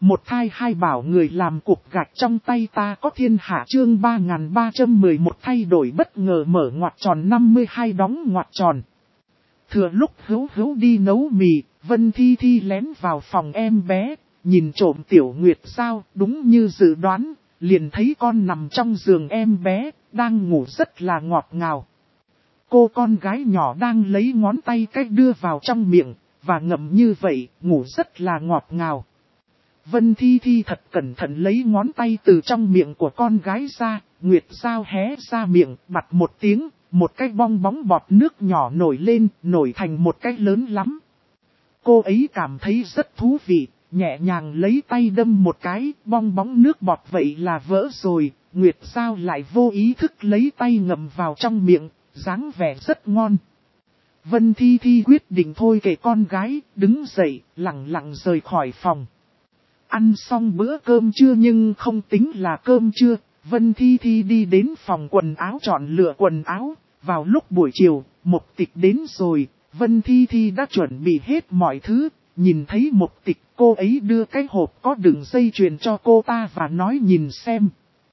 Một thai hai bảo người làm cục gạch trong tay ta có thiên hạ chương 3311 thay đổi bất ngờ mở ngoặc tròn 52 đóng ngoặc tròn. Thừa lúc Hữu Hữu đi nấu mì, Vân Thi Thi lén vào phòng em bé, nhìn trộm Tiểu Nguyệt Giao đúng như dự đoán, liền thấy con nằm trong giường em bé, đang ngủ rất là ngọt ngào. Cô con gái nhỏ đang lấy ngón tay cách đưa vào trong miệng, và ngậm như vậy, ngủ rất là ngọt ngào. Vân Thi Thi thật cẩn thận lấy ngón tay từ trong miệng của con gái ra, Nguyệt Giao hé ra miệng, bặt một tiếng, một cái bong bóng bọt nước nhỏ nổi lên, nổi thành một cái lớn lắm. Cô ấy cảm thấy rất thú vị, nhẹ nhàng lấy tay đâm một cái, bong bóng nước bọt vậy là vỡ rồi, Nguyệt Giao lại vô ý thức lấy tay ngậm vào trong miệng, dáng vẻ rất ngon. Vân Thi Thi quyết định thôi kệ con gái, đứng dậy, lặng lặng rời khỏi phòng. Ăn xong bữa cơm trưa nhưng không tính là cơm trưa, Vân Thi Thi đi đến phòng quần áo chọn lựa quần áo. Vào lúc buổi chiều, Mộc Tịch đến rồi, Vân Thi Thi đã chuẩn bị hết mọi thứ, nhìn thấy Mộc Tịch cô ấy đưa cái hộp có đường dây chuyền cho cô ta và nói nhìn xem.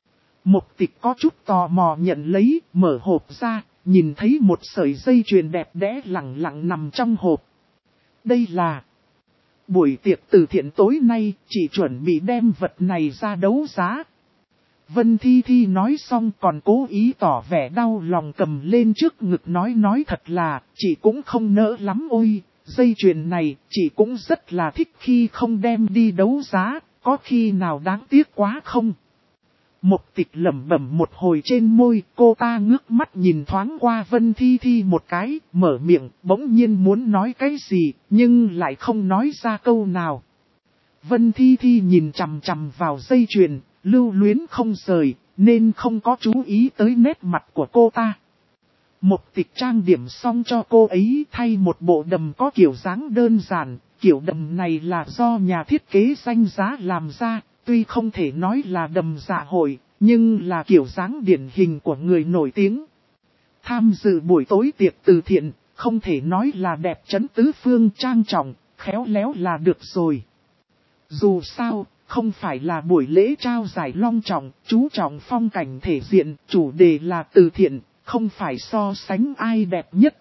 Mộc Tịch có chút tò mò nhận lấy, mở hộp ra, nhìn thấy một sợi dây chuyền đẹp đẽ lẳng lặng nằm trong hộp. Đây là... Buổi tiệc từ thiện tối nay, chị chuẩn bị đem vật này ra đấu giá. Vân Thi Thi nói xong còn cố ý tỏ vẻ đau lòng cầm lên trước ngực nói thật là, chị cũng không nỡ lắm ôi, dây chuyền này, chị cũng rất là thích khi không đem đi đấu giá, có khi nào đáng tiếc quá không? Mộc Tịch lẩm bẩm một hồi trên môi, cô ta ngước mắt nhìn thoáng qua Vân Thi Thi một cái, mở miệng, bỗng nhiên muốn nói cái gì, nhưng lại không nói ra câu nào. Vân Thi Thi nhìn chằm chằm vào dây chuyền, lưu luyến không rời, nên không có chú ý tới nét mặt của cô ta. Mộc Tịch trang điểm xong cho cô ấy thay một bộ đầm có kiểu dáng đơn giản, kiểu đầm này là do nhà thiết kế danh giá làm ra. Tuy không thể nói là đầm dạ hội, nhưng là kiểu dáng điển hình của người nổi tiếng. Tham dự buổi tối tiệc từ thiện, không thể nói là đẹp chấn tứ phương trang trọng, khéo léo là được rồi. Dù sao, không phải là buổi lễ trao giải long trọng, chú trọng phong cảnh thể diện, chủ đề là từ thiện, không phải so sánh ai đẹp nhất.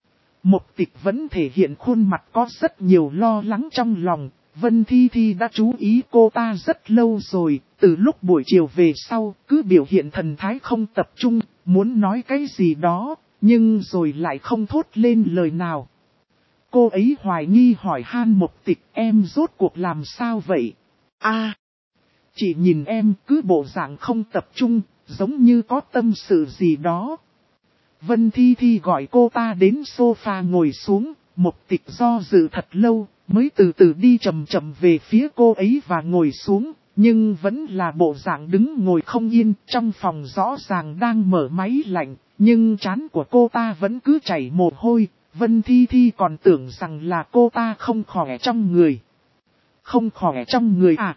Mộc Tịch vẫn thể hiện khuôn mặt có rất nhiều lo lắng trong lòng. Vân Thi Thi đã chú ý cô ta rất lâu rồi, từ lúc buổi chiều về sau, cứ biểu hiện thần thái không tập trung, muốn nói cái gì đó, nhưng rồi lại không thốt lên lời nào. Cô ấy hoài nghi hỏi han Mộc Tịch em rốt cuộc làm sao vậy? Chị nhìn em cứ bộ dạng không tập trung, giống như có tâm sự gì đó. Vân Thi Thi gọi cô ta đến sofa ngồi xuống, Mộc Tịch do dự thật lâu. Mới từ từ đi chậm chậm về phía cô ấy và ngồi xuống, nhưng vẫn là bộ dạng đứng ngồi không yên, trong phòng rõ ràng đang mở máy lạnh, nhưng trán của cô ta vẫn cứ chảy mồ hôi, Vân Thi Thi còn tưởng rằng là cô ta không khỏe trong người. Không khỏe trong người à?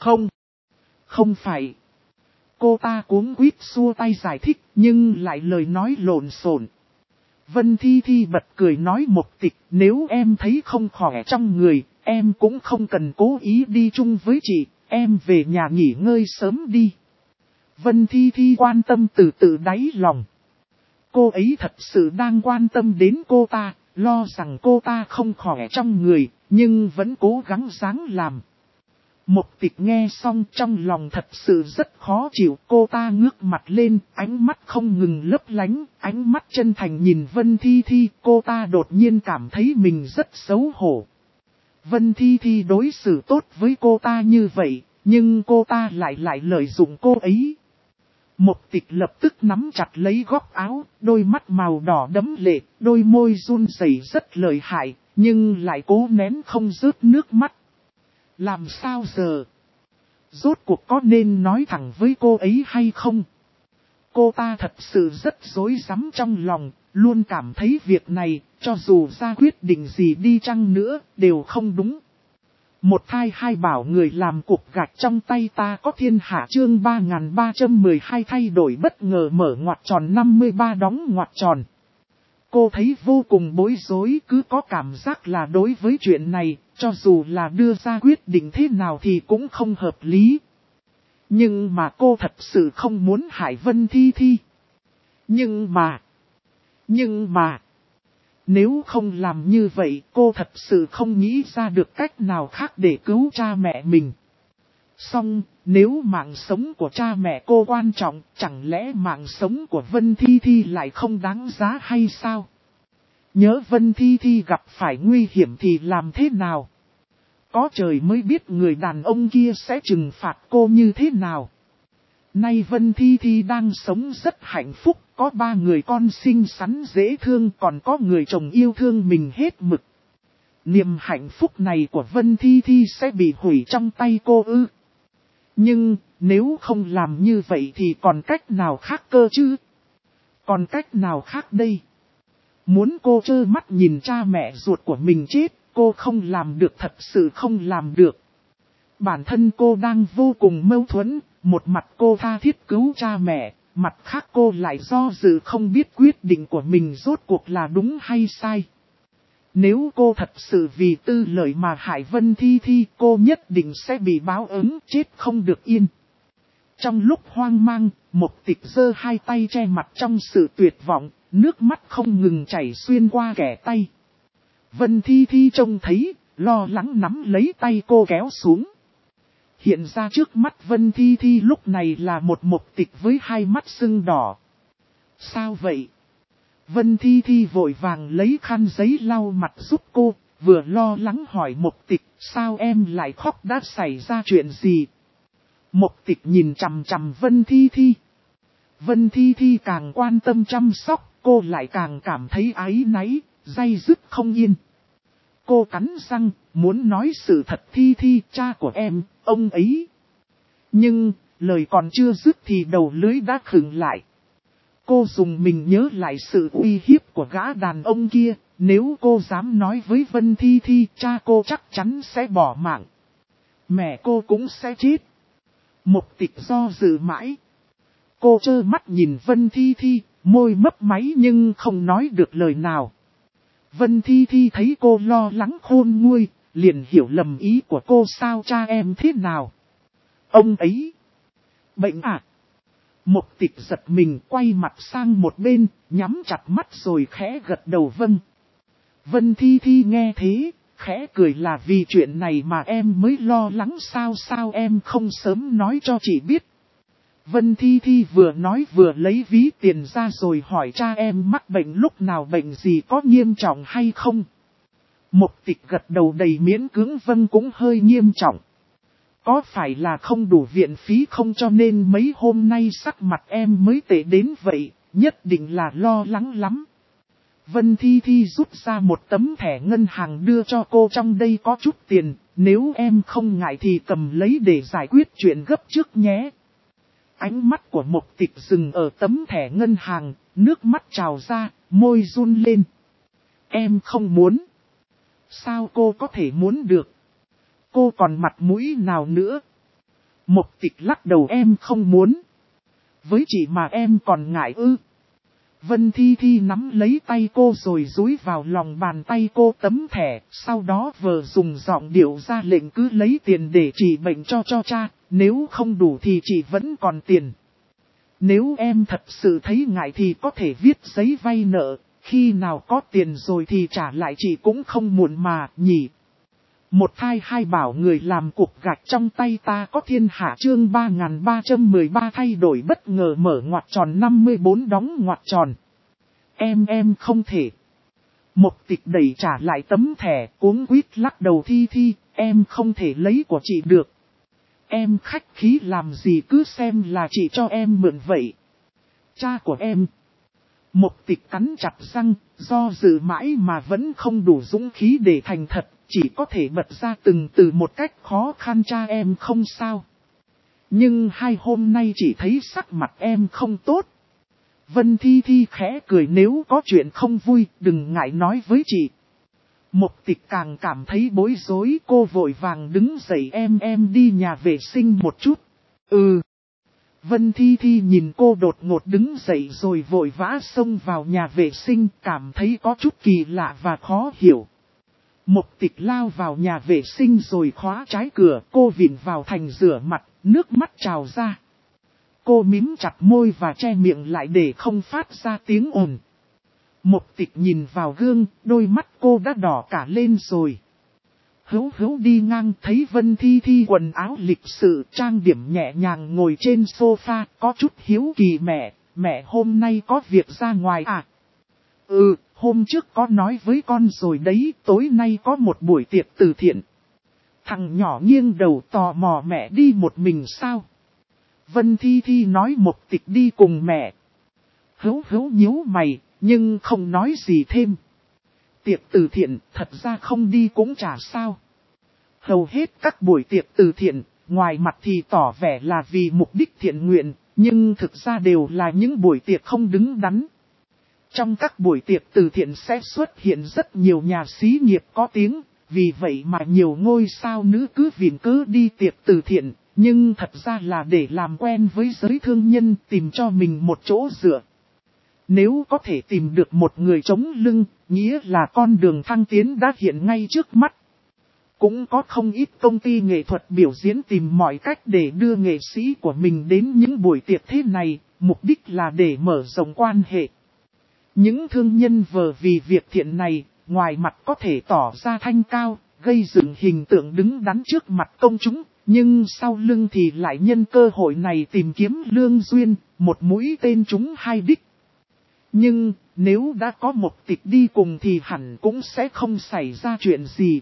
Không phải. Cô ta cuống quýt xua tay giải thích, nhưng lại lời nói lộn xộn. Vân Thi Thi bật cười nói Mộc Tịch, nếu em thấy không khỏe trong người, em cũng không cần cố ý đi chung với chị, em về nhà nghỉ ngơi sớm đi. Vân Thi Thi quan tâm từ từ đáy lòng. Cô ấy thật sự đang quan tâm đến cô ta, lo rằng cô ta không khỏe trong người, nhưng vẫn cố gắng ráng làm. Mộc Tịch nghe xong trong lòng thật sự rất khó chịu, cô ta ngước mặt lên, ánh mắt không ngừng lấp lánh, ánh mắt chân thành nhìn Vân Thi Thi, cô ta đột nhiên cảm thấy mình rất xấu hổ. Vân Thi Thi đối xử tốt với cô ta như vậy, nhưng cô ta lại lợi dụng cô ấy. Mộc Tịch lập tức nắm chặt lấy góc áo, đôi mắt màu đỏ đẫm lệ, đôi môi run rẩy rất lợi hại, nhưng lại cố nén không rớt nước mắt. Làm sao giờ? Rốt cuộc có nên nói thẳng với cô ấy hay không? Cô ta thật sự rất rối rắm trong lòng, luôn cảm thấy việc này, cho dù ra quyết định gì đi chăng nữa, đều không đúng. Một thai hai bảo người làm cục gạch trong tay ta có thiên hạ chương 3312 thay đổi bất ngờ mở ngoặc tròn 53 đóng ngoặc tròn. Cô thấy vô cùng bối rối, cứ có cảm giác là đối với chuyện này, cho dù là đưa ra quyết định thế nào thì cũng không hợp lý. Nhưng mà cô thật sự không muốn hại Vân Thi Thi. Nhưng mà, nếu không làm như vậy cô thật sự không nghĩ ra được cách nào khác để cứu cha mẹ mình. Song, nếu mạng sống của cha mẹ cô quan trọng, chẳng lẽ mạng sống của Vân Thi Thi lại không đáng giá hay sao? Nhớ Vân Thi Thi gặp phải nguy hiểm thì làm thế nào? Có trời mới biết người đàn ông kia sẽ trừng phạt cô như thế nào. Nay Vân Thi Thi đang sống rất hạnh phúc, có 3 người con xinh xắn dễ thương, còn có người chồng yêu thương mình hết mực. Niềm hạnh phúc này của Vân Thi Thi sẽ bị hủy trong tay cô ư? Nhưng, nếu không làm như vậy thì còn cách nào khác cơ chứ? Còn cách nào khác đây? Muốn cô trơ mắt nhìn cha mẹ ruột của mình chết, cô không làm được, thật sự không làm được. Bản thân cô đang vô cùng mâu thuẫn, một mặt cô tha thiết cứu cha mẹ, mặt khác cô lại do dự không biết quyết định của mình rốt cuộc là đúng hay sai. Nếu cô thật sự vì tư lợi mà hại Vân Thi Thi, cô nhất định sẽ bị báo ứng, chết không được yên. Trong lúc hoang mang, Mộc Tịch giơ hai tay che mặt trong sự tuyệt vọng, nước mắt không ngừng chảy xuyên qua kẻ tay. Vân Thi Thi trông thấy, lo lắng nắm lấy tay cô kéo xuống. Hiện ra trước mắt Vân Thi Thi lúc này là một Mộc Tịch với hai mắt sưng đỏ. Sao vậy? Vân Thi Thi vội vàng lấy khăn giấy lau mặt giúp cô, vừa lo lắng hỏi Mộc Tịch, sao em lại khóc, đã xảy ra chuyện gì? Mộc Tịch nhìn chằm chằm Vân Thi Thi. Vân Thi Thi càng quan tâm chăm sóc, cô lại càng cảm thấy áy náy, day dứt không yên. Cô cắn răng, muốn nói sự thật. Thi Thi, cha của em, ông ấy. Nhưng, lời còn chưa dứt thì đầu lưỡi đã khựng lại. Cô dùng mình nhớ lại sự uy hiếp của gã đàn ông kia, nếu cô dám nói với Vân Thi Thi, cha cô chắc chắn sẽ bỏ mạng. Mẹ cô cũng sẽ chết. Mộc Tịch do dự mãi. Cô trơ mắt nhìn Vân Thi Thi, môi mấp máy nhưng không nói được lời nào. Vân Thi Thi thấy cô lo lắng khôn nguôi, liền hiểu lầm ý của cô. Sao cha em thế nào? Ông ấy bệnh à? Mộc Tịch giật mình quay mặt sang một bên, nhắm chặt mắt rồi khẽ gật đầu vâng. Vân Thi Thi nghe thế, khẽ cười, là vì chuyện này mà em mới lo lắng sao? Sao em không sớm nói cho chị biết? Vân Thi Thi vừa nói vừa lấy ví tiền ra rồi hỏi cha em mắc bệnh lúc nào, bệnh gì, có nghiêm trọng hay không? Mộc Tịch gật đầu đầy miễn cưỡng vâng, cũng hơi nghiêm trọng. Có phải là không đủ viện phí không, cho nên mấy hôm nay sắc mặt em mới tệ đến vậy, nhất định là lo lắng lắm. Vân Thi Thi rút ra một tấm thẻ ngân hàng đưa cho cô, trong đây có chút tiền, nếu em không ngại thì cầm lấy để giải quyết chuyện gấp trước nhé. Ánh mắt của Mộc Tịch dừng ở tấm thẻ ngân hàng, nước mắt trào ra, môi run lên. Em không muốn. Sao cô có thể muốn được? Cô còn mặt mũi nào nữa? Mộc Tịch lắc đầu, em không muốn. Với chị mà em còn ngại ư? Vân Thi Thi nắm lấy tay cô rồi dúi vào lòng bàn tay cô tấm thẻ, sau đó vừa dùng giọng điệu ra lệnh cứ lấy tiền để trị bệnh cho cha, nếu không đủ thì chị vẫn còn tiền. Nếu em thật sự thấy ngại thì có thể viết giấy vay nợ, khi nào có tiền rồi thì trả lại chị cũng không muộn mà, nhỉ. Một thai hai bảo người làm cục gạch trong tay ta có thiên hạ. Chương 3313 thay đổi bất ngờ mở ngoặc tròn 54 đóng ngoặc tròn. Em không thể. Mộc Tịch đẩy trả lại tấm thẻ, cuống quýt lắc đầu. Thi Thi, em không thể lấy của chị được. Em khách khí làm gì, cứ xem là chị cho em mượn vậy. Cha của em. Mộc Tịch cắn chặt răng, do dự mãi mà vẫn không đủ dũng khí để thành thật, chỉ có thể bật ra từng từ một cách khó khăn. Cha em không sao. Nhưng 2 hôm nay chị thấy sắc mặt em không tốt. Vân Thi Thi khẽ cười, nếu có chuyện không vui đừng ngại nói với chị. Mộc Tịch càng cảm thấy bối rối, cô vội vàng đứng dậy, em đi nhà vệ sinh một chút. Ừ. Vân Thi Thi nhìn cô đột ngột đứng dậy rồi vội vã xông vào nhà vệ sinh, cảm thấy có chút kỳ lạ và khó hiểu. Mục Tịch lao vào nhà vệ sinh rồi khóa trái cửa, cô vịn vào thành rửa mặt, nước mắt trào ra. Cô mím chặt môi và che miệng lại để không phát ra tiếng ồn. Mục Tịch nhìn vào gương, đôi mắt cô đã đỏ cả lên rồi. Hữu đi ngang thấy Vân Thi Thi quần áo lịch sự trang điểm nhẹ nhàng ngồi trên sofa, có chút hiếu kỳ mẹ hôm nay có việc ra ngoài à? Ừ, hôm trước có nói với con rồi đấy, tối nay có một buổi tiệc từ thiện. Thằng nhỏ nghiêng đầu tò mò mẹ đi một mình sao? Vân Thi Thi nói Mục Tịch đi cùng mẹ. Hữu nhíu mày, nhưng không nói gì thêm. Tiệc từ thiện, thật ra không đi cũng chả sao. Hầu hết các buổi tiệc từ thiện, ngoài mặt thì tỏ vẻ là vì mục đích thiện nguyện, nhưng thực ra đều là những buổi tiệc không đứng đắn. Trong các buổi tiệc từ thiện sẽ xuất hiện rất nhiều nhà xí nghiệp có tiếng, vì vậy mà nhiều ngôi sao nữ cứ viện cớ đi tiệc từ thiện, nhưng thật ra là để làm quen với giới thương nhân, tìm cho mình một chỗ dựa. Nếu có thể tìm được một người chống lưng, nghĩa là con đường thăng tiến đã hiện ngay trước mắt. Cũng có không ít công ty nghệ thuật biểu diễn tìm mọi cách để đưa nghệ sĩ của mình đến những buổi tiệc thế này, mục đích là để mở rộng quan hệ. Những thương nhân vờ vì việc thiện này, ngoài mặt có thể tỏ ra thanh cao, gây dựng hình tượng đứng đắn trước mặt công chúng, nhưng sau lưng thì lại nhân cơ hội này tìm kiếm lương duyên, một mũi tên trúng hai đích. Nhưng, nếu đã có Mục Tịch đi cùng thì hẳn cũng sẽ không xảy ra chuyện gì.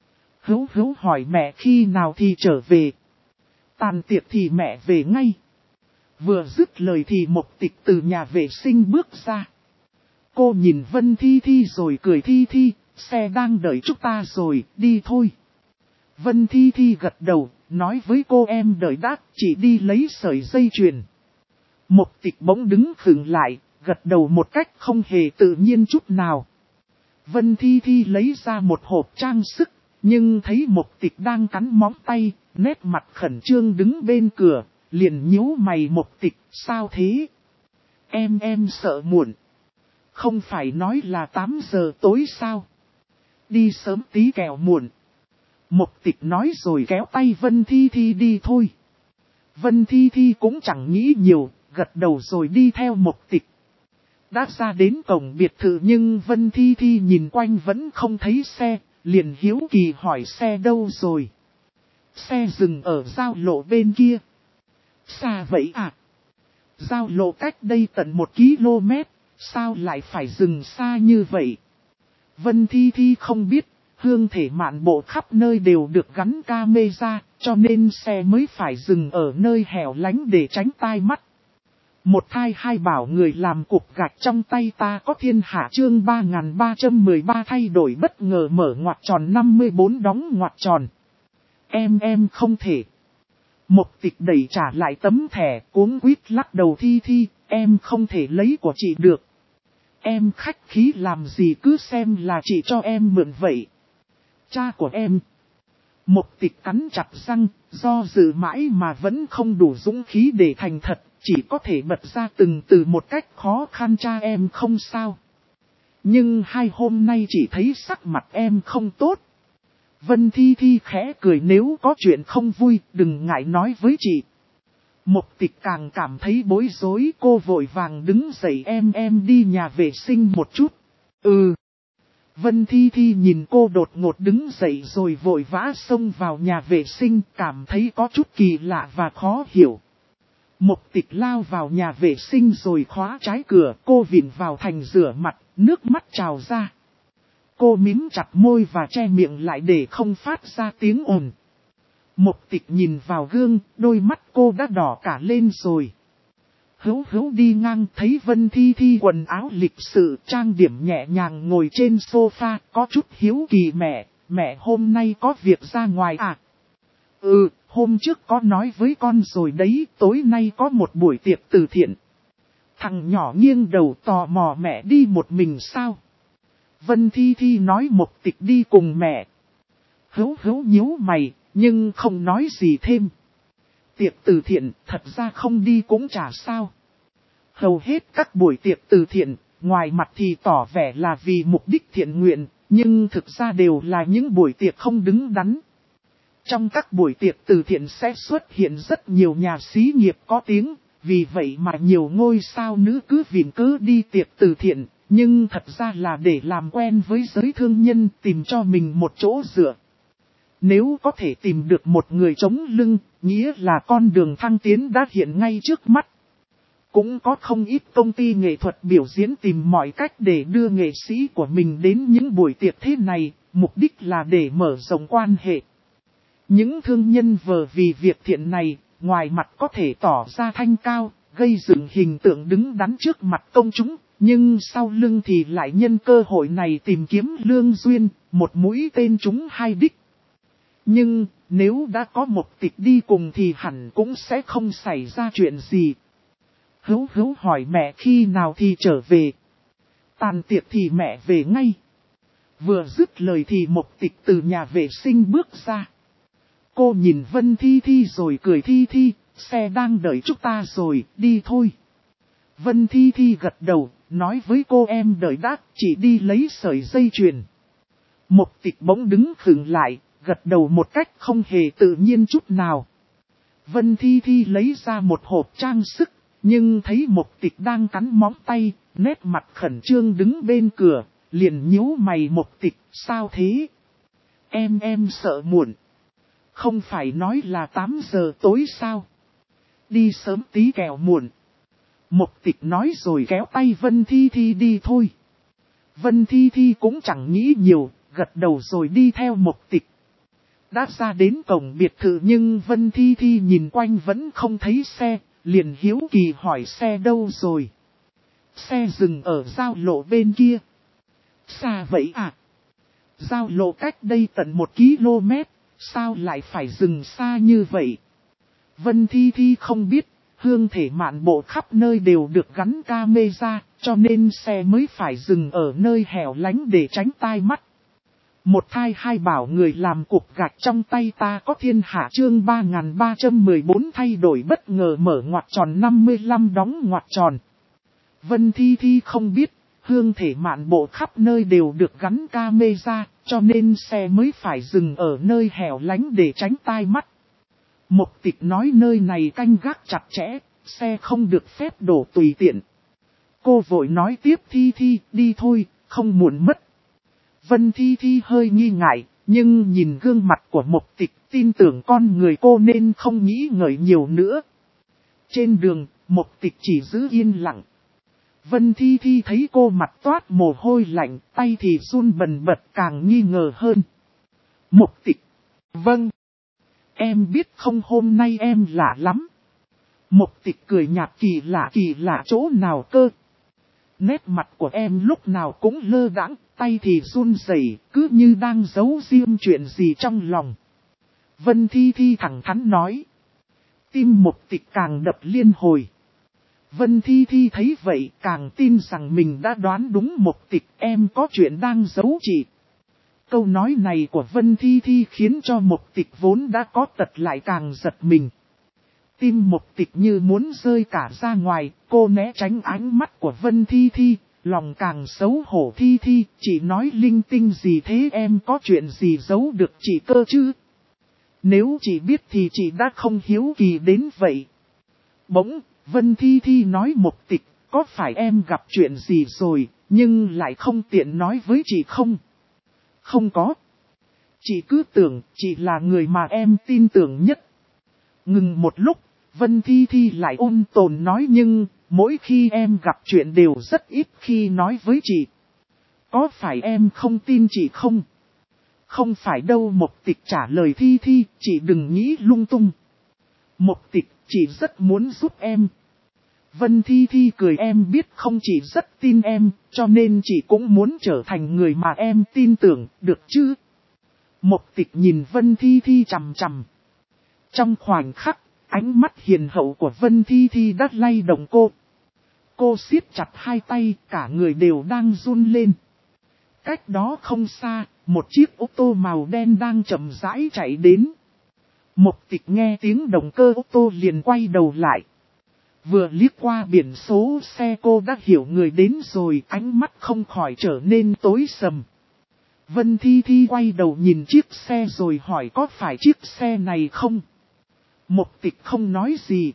Hữu hỏi mẹ khi nào thì trở về. Tàn tiệc thì mẹ về ngay. Vừa dứt lời thì Mục Tịch từ nhà vệ sinh bước ra. Cô nhìn Vân Thi Thi rồi cười Thi, xe đang đợi chúng ta rồi, đi thôi. Vân Thi Thi gật đầu, nói với cô em đợi đã, chỉ đi lấy sợi dây chuyền. Mục Tịch bỗng đứng khựng lại, gật đầu một cách không hề tự nhiên chút nào. Vân Thi Thi lấy ra một hộp trang sức, nhưng thấy Mục Tịch đang cắn móng tay, nét mặt khẩn trương đứng bên cửa, liền nhíu mày Mục Tịch, sao thế? Em sợ muộn. Không phải nói là 8 giờ tối sao? Đi sớm tí kẻo muộn. Mục Tịch nói rồi kéo tay Vân Thi Thi đi thôi. Vân Thi Thi cũng chẳng nghĩ nhiều, gật đầu rồi đi theo Mục Tịch. Đã ra đến cổng biệt thự nhưng Vân Thi Thi nhìn quanh vẫn không thấy xe, liền hiếu kỳ hỏi xe đâu rồi. Xe dừng ở giao lộ bên kia. Xa vậy à? Giao lộ cách đây tận 1 km, sao lại phải dừng xa như vậy? Vân Thi Thi không biết, hương thể mạn bộ khắp nơi đều được gắn camera, cho nên xe mới phải dừng ở nơi hẻo lánh để tránh tai mắt. Một thai hai bảo người làm cục gạch trong tay ta có thiên hạ chương 3313 thay đổi bất ngờ mở ngoặc tròn 54 đóng ngoặc tròn. Em không thể. Mục Tịch đẩy trả lại tấm thẻ cuống quýt lắc đầu Thi, em không thể lấy của chị được. Em khách khí làm gì cứ xem là chị cho em mượn vậy. Cha của em. Mục Tịch cắn chặt răng, do dự mãi mà vẫn không đủ dũng khí để thành thật, chỉ có thể bật ra từng từ một cách khó khăn cha em không sao. Nhưng 2 hôm nay chỉ thấy sắc mặt em không tốt. Vân Thi khẽ cười nếu có chuyện không vui đừng ngại nói với chị. Mục Tịch càng cảm thấy bối rối cô vội vàng đứng dậy em đi nhà vệ sinh một chút. Ừ. Vân Thi nhìn cô đột ngột đứng dậy rồi vội vã xông vào nhà vệ sinh cảm thấy có chút kỳ lạ và khó hiểu. Mục Tịch lao vào nhà vệ sinh rồi khóa trái cửa cô vịn vào thành rửa mặt, nước mắt trào ra. Cô mím chặt môi và che miệng lại để không phát ra tiếng ồn. Mục Tịch nhìn vào gương, đôi mắt cô đã đỏ cả lên rồi. Hữu đi ngang thấy Vân Thi quần áo lịch sự trang điểm nhẹ nhàng ngồi trên sofa, có chút hiếu kỳ mẹ hôm nay có việc ra ngoài à? Ừ, hôm trước có nói với con rồi đấy, tối nay có một buổi tiệc từ thiện. Thằng nhỏ nghiêng đầu tò mò mẹ đi một mình sao? Vân Thi nói Mục Tịch đi cùng mẹ. Hữu nhíu mày, nhưng không nói gì thêm. Tiệc từ thiện, thật ra không đi cũng chả sao. Hầu hết các buổi tiệc từ thiện, ngoài mặt thì tỏ vẻ là vì mục đích thiện nguyện, Nhưng thực ra đều là những buổi tiệc không đứng đắn. Trong các buổi tiệc từ thiện sẽ xuất hiện rất nhiều nhà xí nghiệp có tiếng, vì vậy mà nhiều ngôi sao nữ cứ viện cớ đi tiệc từ thiện, nhưng thật ra là để làm quen với giới thương nhân, tìm cho mình một chỗ dựa. Nếu có thể tìm được một người chống lưng, nghĩa là con đường thăng tiến đã hiện ngay trước mắt. Cũng có không ít công ty nghệ thuật biểu diễn tìm mọi cách để đưa nghệ sĩ của mình đến những buổi tiệc thế này, mục đích là để mở rộng quan hệ. Những thương nhân vờ vì việc thiện này, ngoài mặt có thể tỏ ra thanh cao, gây dựng hình tượng đứng đắn trước mặt công chúng, nhưng sau lưng thì lại nhân cơ hội này tìm kiếm lương duyên, một mũi tên trúng hai đích. Nhưng, nếu đã có một tịch đi cùng thì hẳn cũng sẽ không xảy ra chuyện gì. Hữu hỏi mẹ khi nào thì trở về. Tàn tiệc thì mẹ về ngay. Vừa dứt lời thì một tịch từ nhà vệ sinh bước ra. Cô nhìn Vân Thi Thi rồi cười Thi Thi, xe đang đợi chúng ta rồi, đi thôi. Vân Thi Thi gật đầu, nói với cô em đợi đã, chỉ đi lấy sợi dây chuyền. Một tịch bỗng đứng khựng lại, gật đầu một cách không hề tự nhiên chút nào. Vân Thi Thi lấy ra một hộp trang sức, nhưng thấy một tịch đang cắn móng tay, nét mặt khẩn trương đứng bên cửa, liền nhíu mày một tịch, sao thế? Em sợ muộn. Không phải nói là 8 giờ tối sao? Đi sớm tí kẻo muộn. Một tịch nói rồi kéo tay Vân Thi Thi đi thôi. Vân Thi Thi cũng chẳng nghĩ nhiều, gật đầu rồi đi theo một tịch. Đã ra đến cổng biệt thự nhưng Vân Thi Thi nhìn quanh vẫn không thấy xe, liền hiếu kỳ hỏi xe đâu rồi. Xe dừng ở giao lộ bên kia. Xa vậy à? Giao lộ cách đây tận 1 km, sao lại phải dừng xa như vậy? Vân Thi Thi không biết, hương thể mạn bộ khắp nơi đều được gắn camera, cho nên xe mới phải dừng ở nơi hẻo lánh để tránh tai mắt. Một thai hai bảo người làm cục gạch trong tay ta có thiên hạ chương 3314 thay đổi bất ngờ mở ngoặc tròn 55 đóng ngoặc tròn. Vân Thi Thi không biết, hương thể mạn bộ khắp nơi đều được gắn camera, cho nên xe mới phải dừng ở nơi hẻo lánh để tránh tai mắt. Một tịch nói nơi này canh gác chặt chẽ, xe không được phép đổ tùy tiện. Cô vội nói tiếp Thi Thi, đi thôi, không muộn mất. Vân Thi Thi hơi nghi ngại, nhưng nhìn gương mặt của một tịch tin tưởng con người cô nên không nghĩ ngợi nhiều nữa. Trên đường, một tịch chỉ giữ yên lặng. Vân Thi Thi thấy cô mặt toát mồ hôi lạnh, tay thì run bần bật càng nghi ngờ hơn. Một tịch. Vâng. Em biết không hôm nay em lạ lắm. Một tịch cười nhạt kỳ lạ chỗ nào cơ. Nét mặt của em lúc nào cũng lơ đãng, tay thì run rẩy, cứ như đang giấu riêng chuyện gì trong lòng. Vân Thi Thi thẳng thắn nói. Tim một tịch càng đập liên hồi. Vân Thi Thi thấy vậy càng tin rằng mình đã đoán đúng một tịch em có chuyện đang giấu chị. Câu nói này của Vân Thi Thi khiến cho một tịch vốn đã có tật lại càng giật mình. Tim một tịch như muốn rơi cả ra ngoài, cô né tránh ánh mắt của Vân Thi Thi, lòng càng xấu hổ. Thi Thi, chị nói linh tinh gì thế, em có chuyện gì giấu được chị cơ chứ? Nếu chị biết thì chị đã không hiếu kỳ đến vậy. Bỗng, Vân Thi Thi nói một tịch, có phải em gặp chuyện gì rồi, nhưng lại không tiện nói với chị không? Không có. Chị cứ tưởng chị là người mà em tin tưởng nhất. Ngừng một lúc, Vân Thi Thi lại ôn tồn nói nhưng, mỗi khi em gặp chuyện đều rất ít khi nói với chị. Có phải em không tin chị không? Không phải đâu, một tịch trả lời Thi Thi, chị đừng nghĩ lung tung. Một tịch, chị rất muốn giúp em. Vân Thi Thi cười em biết không chỉ rất tin em, cho nên chị cũng muốn trở thành người mà em tin tưởng, được chứ? Một tịch nhìn Vân Thi Thi chằm chằm. Trong khoảnh khắc, ánh mắt hiền hậu của Vân Thi Thi đã lay động cô. Cô siết chặt hai tay, cả người đều đang run lên. Cách đó không xa, một chiếc ô tô màu đen đang chậm rãi chạy đến. Một tịch nghe tiếng động cơ ô tô liền quay đầu lại. Vừa liếc qua biển số xe cô đã hiểu người đến rồi, ánh mắt không khỏi trở nên tối sầm. Vân Thi Thi quay đầu nhìn chiếc xe rồi hỏi có phải chiếc xe này không? Mục Tịch không nói gì.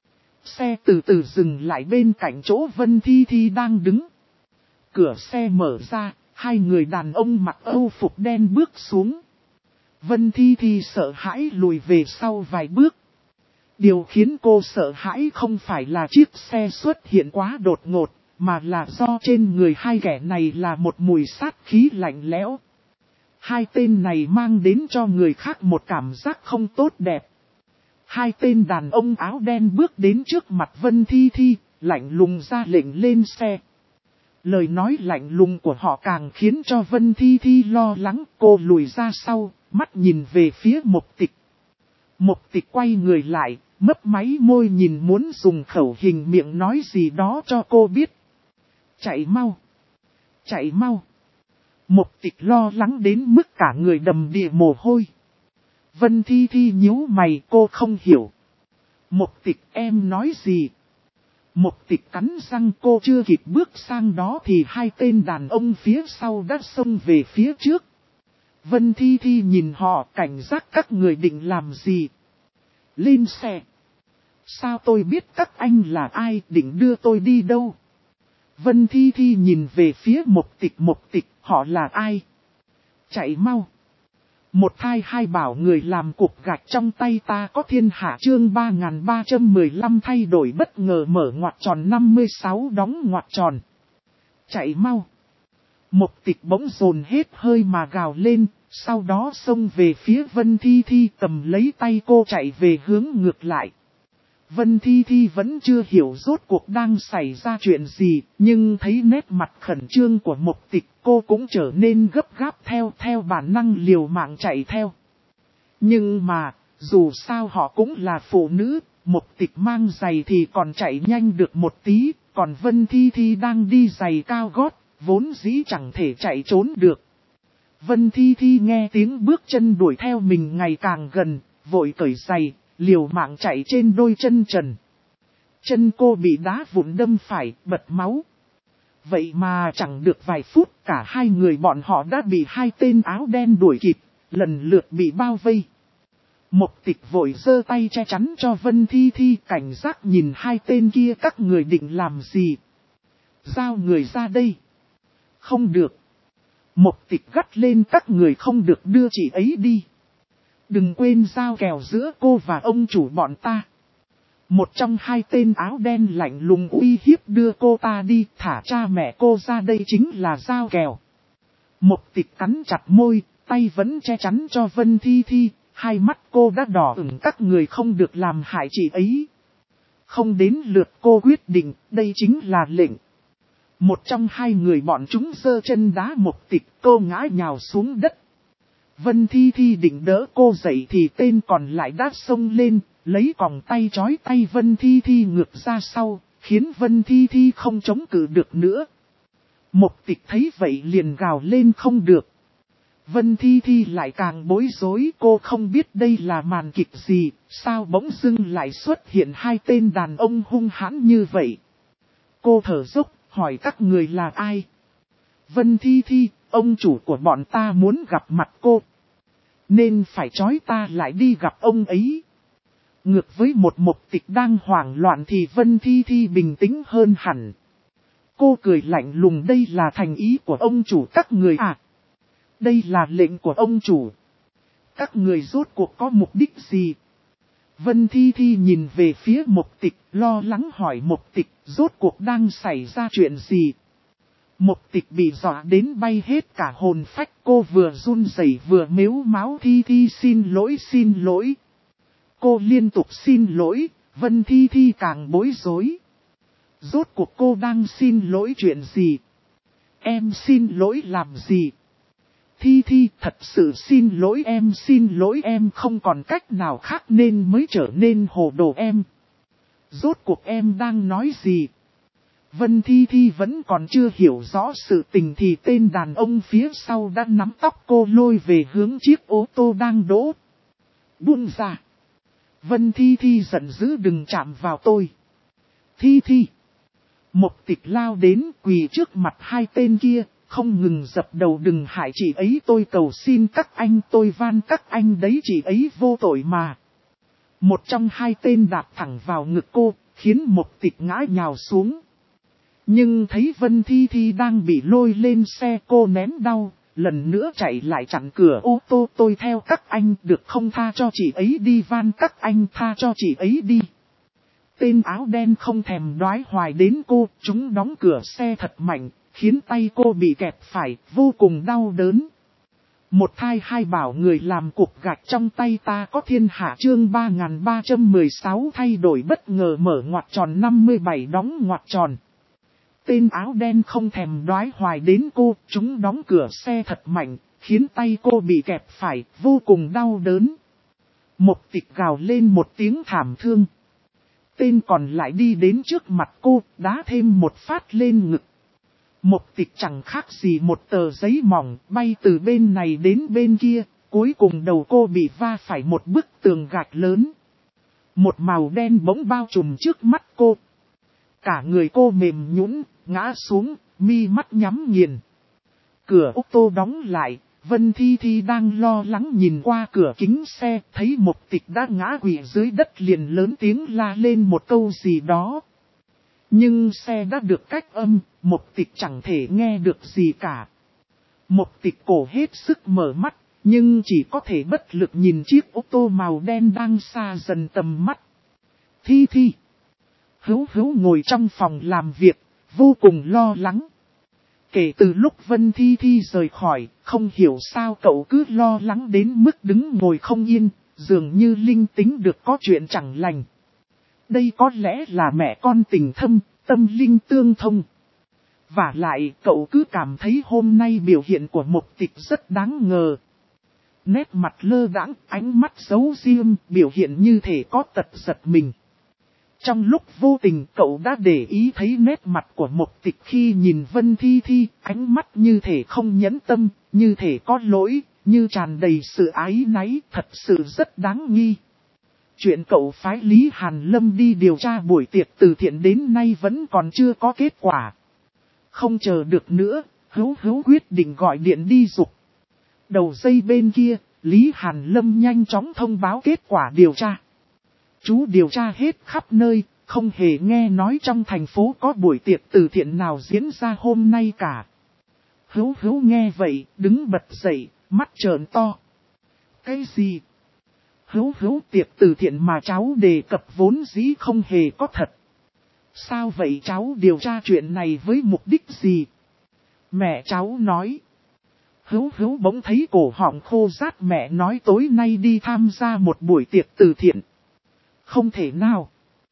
Xe từ từ dừng lại bên cạnh chỗ Vân Thi Thi đang đứng. Cửa xe mở ra, hai người đàn ông mặc âu phục đen bước xuống. Vân Thi Thi sợ hãi lùi về sau vài bước. Điều khiến cô sợ hãi không phải là chiếc xe xuất hiện quá đột ngột, mà là do trên người hai kẻ này là một mùi sát khí lạnh lẽo. Hai tên này mang đến cho người khác một cảm giác không tốt đẹp. Hai tên đàn ông áo đen bước đến trước mặt Vân Thi Thi, lạnh lùng ra lệnh lên xe. Lời nói lạnh lùng của họ càng khiến cho Vân Thi Thi lo lắng, cô lùi ra sau, mắt nhìn về phía Mục Tịch. Mục Tịch quay người lại, mấp máy môi nhìn muốn dùng khẩu hình miệng nói gì đó cho cô biết. Chạy mau! Chạy mau! Mục Tịch lo lắng đến mức cả người đầm đìa mồ hôi. Vân Thi Thi nhíu mày, cô không hiểu. Mục Tịch, em nói gì? Mục Tịch cắn răng, cô chưa kịp bước sang đó thì hai tên đàn ông phía sau đã xông về phía trước. Vân Thi Thi nhìn họ, cảnh giác các người định làm gì? Lên xe! Sao tôi biết các anh là ai, định đưa tôi đi đâu? Vân Thi Thi nhìn về phía Mục Tịch, họ là ai? Chạy mau! Một thai hai bảo người làm cục gạch trong tay ta có thiên hạ chương 3315 thay đổi bất ngờ mở ngoặc tròn 56 đóng ngoặc tròn. Chạy mau! Mục Tịch bỗng dồn hết hơi mà gào lên, sau đó xông về phía Vân Thi Thi cầm lấy tay cô chạy về hướng ngược lại. Vân Thi Thi vẫn chưa hiểu rốt cuộc đang xảy ra chuyện gì, nhưng thấy nét mặt khẩn trương của Mục Tịch cô cũng trở nên gấp gáp theo bản năng liều mạng chạy theo. Nhưng mà, dù sao họ cũng là phụ nữ, Mục Tịch mang giày thì còn chạy nhanh được một tí, còn Vân Thi Thi đang đi giày cao gót, vốn dĩ chẳng thể chạy trốn được. Vân Thi Thi nghe tiếng bước chân đuổi theo mình ngày càng gần, vội cởi giày, liều mạng chạy trên đôi chân trần. Chân cô bị đá vụn đâm phải, bật máu. Vậy mà chẳng được vài phút, cả hai người bọn họ đã bị hai tên áo đen đuổi kịp, lần lượt bị bao vây. Mục Tịch vội giơ tay che chắn cho Vân Thi Thi, cảnh giác nhìn hai tên kia các người định làm gì. Giao người ra đây. Không được. Mục Tịch gắt lên, các người không được đưa chị ấy đi. Đừng quên giao kèo giữa cô và ông chủ bọn ta. Một trong hai tên áo đen lạnh lùng uy hiếp đưa cô ta đi, thả cha mẹ cô ra đây chính là giao kèo. Mục Tịch cắn chặt môi, tay vẫn che chắn cho Vân Thi Thi, hai mắt cô đã đỏ ửng, các người không được làm hại chị ấy. Không đến lượt cô quyết định, đây chính là lệnh. Một trong hai người bọn chúng giơ chân đá Mục Tịch, cô ngã nhào xuống đất. Vân Thi Thi định đỡ cô dậy thì tên còn lại đã xông lên, lấy còng tay trói tay Vân Thi Thi ngược ra sau, khiến Vân Thi Thi không chống cự được nữa. Mục Tịch thấy vậy liền gào lên không được. Vân Thi Thi lại càng bối rối, cô không biết đây là màn kịch gì, sao bỗng dưng lại xuất hiện hai tên đàn ông hung hãn như vậy. Cô thở dốc, hỏi các người là ai? Vân Thi Thi, ông chủ của bọn ta muốn gặp mặt cô, nên phải trói ta lại đi gặp ông ấy. Ngược với một Mục Tịch đang hoảng loạn thì Vân Thi Thi bình tĩnh hơn hẳn. Cô cười lạnh lùng, đây là thành ý của ông chủ các người à? Đây là lệnh của ông chủ. Các người rốt cuộc có mục đích gì? Vân Thi Thi nhìn về phía Mục Tịch, lo lắng hỏi Mục Tịch, rốt cuộc đang xảy ra chuyện gì? Mục Tịch bị dọa đến bay hết cả hồn phách, cô vừa run rẩy vừa mếu máo, Thi Thi xin lỗi xin lỗi. Cô liên tục xin lỗi, Vân Thi Thi càng bối rối. Rốt cuộc cô đang xin lỗi chuyện gì? Em xin lỗi làm gì? Thi Thi, thật sự xin lỗi em không còn cách nào khác nên mới trở nên hồ đồ em. Rốt cuộc em đang nói gì? Vân Thi Thi vẫn còn chưa hiểu rõ sự tình thì tên đàn ông phía sau đã nắm tóc cô lôi về hướng chiếc ô tô đang đỗ. Buông ra. Vân Thi Thi giận dữ, đừng chạm vào tôi. Thi Thi. Mục Tịch lao đến quỳ trước mặt hai tên kia, không ngừng dập đầu đừng hại chị ấy, tôi cầu xin các anh, tôi van các anh đấy, chị ấy vô tội mà. Một trong hai tên đạp thẳng vào ngực cô, khiến Mục Tịch ngã nhào xuống. Nhưng thấy Vân Thi Thi đang bị lôi lên xe, cô nén đau, lần nữa chạy lại chặn cửa ô tô, tôi theo các anh được không, tha cho chị ấy đi, van các anh tha cho chị ấy đi. Tên áo đen không thèm đoái hoài đến cô, chúng đóng cửa xe thật mạnh, khiến tay cô bị kẹp phải, vô cùng đau đớn. Một thai hai bảo người làm cục gạch trong tay ta có thiên hạ chương 3316 thay đổi bất ngờ mở ngoặc tròn 57 đóng ngoặc tròn. Tên áo đen không thèm đoái hoài đến cô, chúng đóng cửa xe thật mạnh, khiến tay cô bị kẹp phải, vô cùng đau đớn. Mục Tịch gào lên một tiếng thảm thương. Tên còn lại đi đến trước mặt cô, đá thêm một phát lên ngực. Mục Tịch chẳng khác gì một tờ giấy mỏng, bay từ bên này đến bên kia, cuối cùng đầu cô bị va phải một bức tường gạch lớn. Một màu đen bỗng bao trùm trước mắt cô. Cả người cô mềm nhũn, ngã xuống, mi mắt nhắm nghiền. Cửa ô tô đóng lại, Vân Thi Thi đang lo lắng nhìn qua cửa kính xe, thấy Mục Tịch đã ngã quỵ dưới đất liền lớn tiếng la lên một câu gì đó. Nhưng xe đã được cách âm, Mục Tịch chẳng thể nghe được gì cả. Mục Tịch cổ hết sức mở mắt, nhưng chỉ có thể bất lực nhìn chiếc ô tô màu đen đang xa dần tầm mắt. Thi Thi. Hữu Hữu ngồi trong phòng làm việc, vô cùng lo lắng. Kể từ lúc Vân Thi Thi rời khỏi, không hiểu sao cậu cứ lo lắng đến mức đứng ngồi không yên, dường như linh tính được có chuyện chẳng lành. Đây có lẽ là mẹ con tình thâm, tâm linh tương thông. Và lại cậu cứ cảm thấy hôm nay biểu hiện của Mục Tịch rất đáng ngờ. Nét mặt lơ đãng, ánh mắt giấu riêng, biểu hiện như thể có tật giật mình. Trong lúc vô tình cậu đã để ý thấy nét mặt của Mục Tịch khi nhìn Vân Thi Thi, ánh mắt như thể không nhẫn tâm, như thể có lỗi, như tràn đầy sự áy náy, thật sự rất đáng nghi. Chuyện cậu phái Lý Hàn Lâm đi điều tra buổi tiệc từ thiện đến nay vẫn còn chưa có kết quả. Không chờ được nữa, Hữu Hữu quyết định gọi điện đi giục. Đầu dây bên kia, Lý Hàn Lâm nhanh chóng thông báo kết quả điều tra. Chú điều tra hết khắp nơi, không hề nghe nói trong thành phố có buổi tiệc từ thiện nào diễn ra hôm nay cả. Hữu Hữu nghe vậy, đứng bật dậy, mắt trợn to. Cái gì? Hữu Hữu, tiệc từ thiện mà cháu đề cập vốn dĩ không hề có thật. Sao vậy, cháu điều tra chuyện này với mục đích gì? Mẹ cháu nói. Hữu Hữu bỗng thấy cổ họng khô rát, mẹ nói tối nay đi tham gia một buổi tiệc từ thiện. Không thể nào.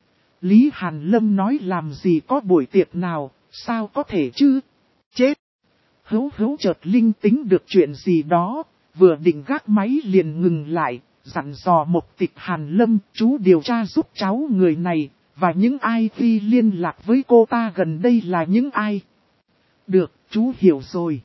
Lý Hàn Lâm nói làm gì có buổi tiệc nào, sao có thể chứ? Chết! Hữu Hữu chợt linh tính được chuyện gì đó, vừa định gác máy liền ngừng lại, dặn dò Mục Tịch Hàn Lâm, chú điều tra giúp cháu người này, và những ai khi liên lạc với cô ta gần đây là những ai. Được, chú hiểu rồi.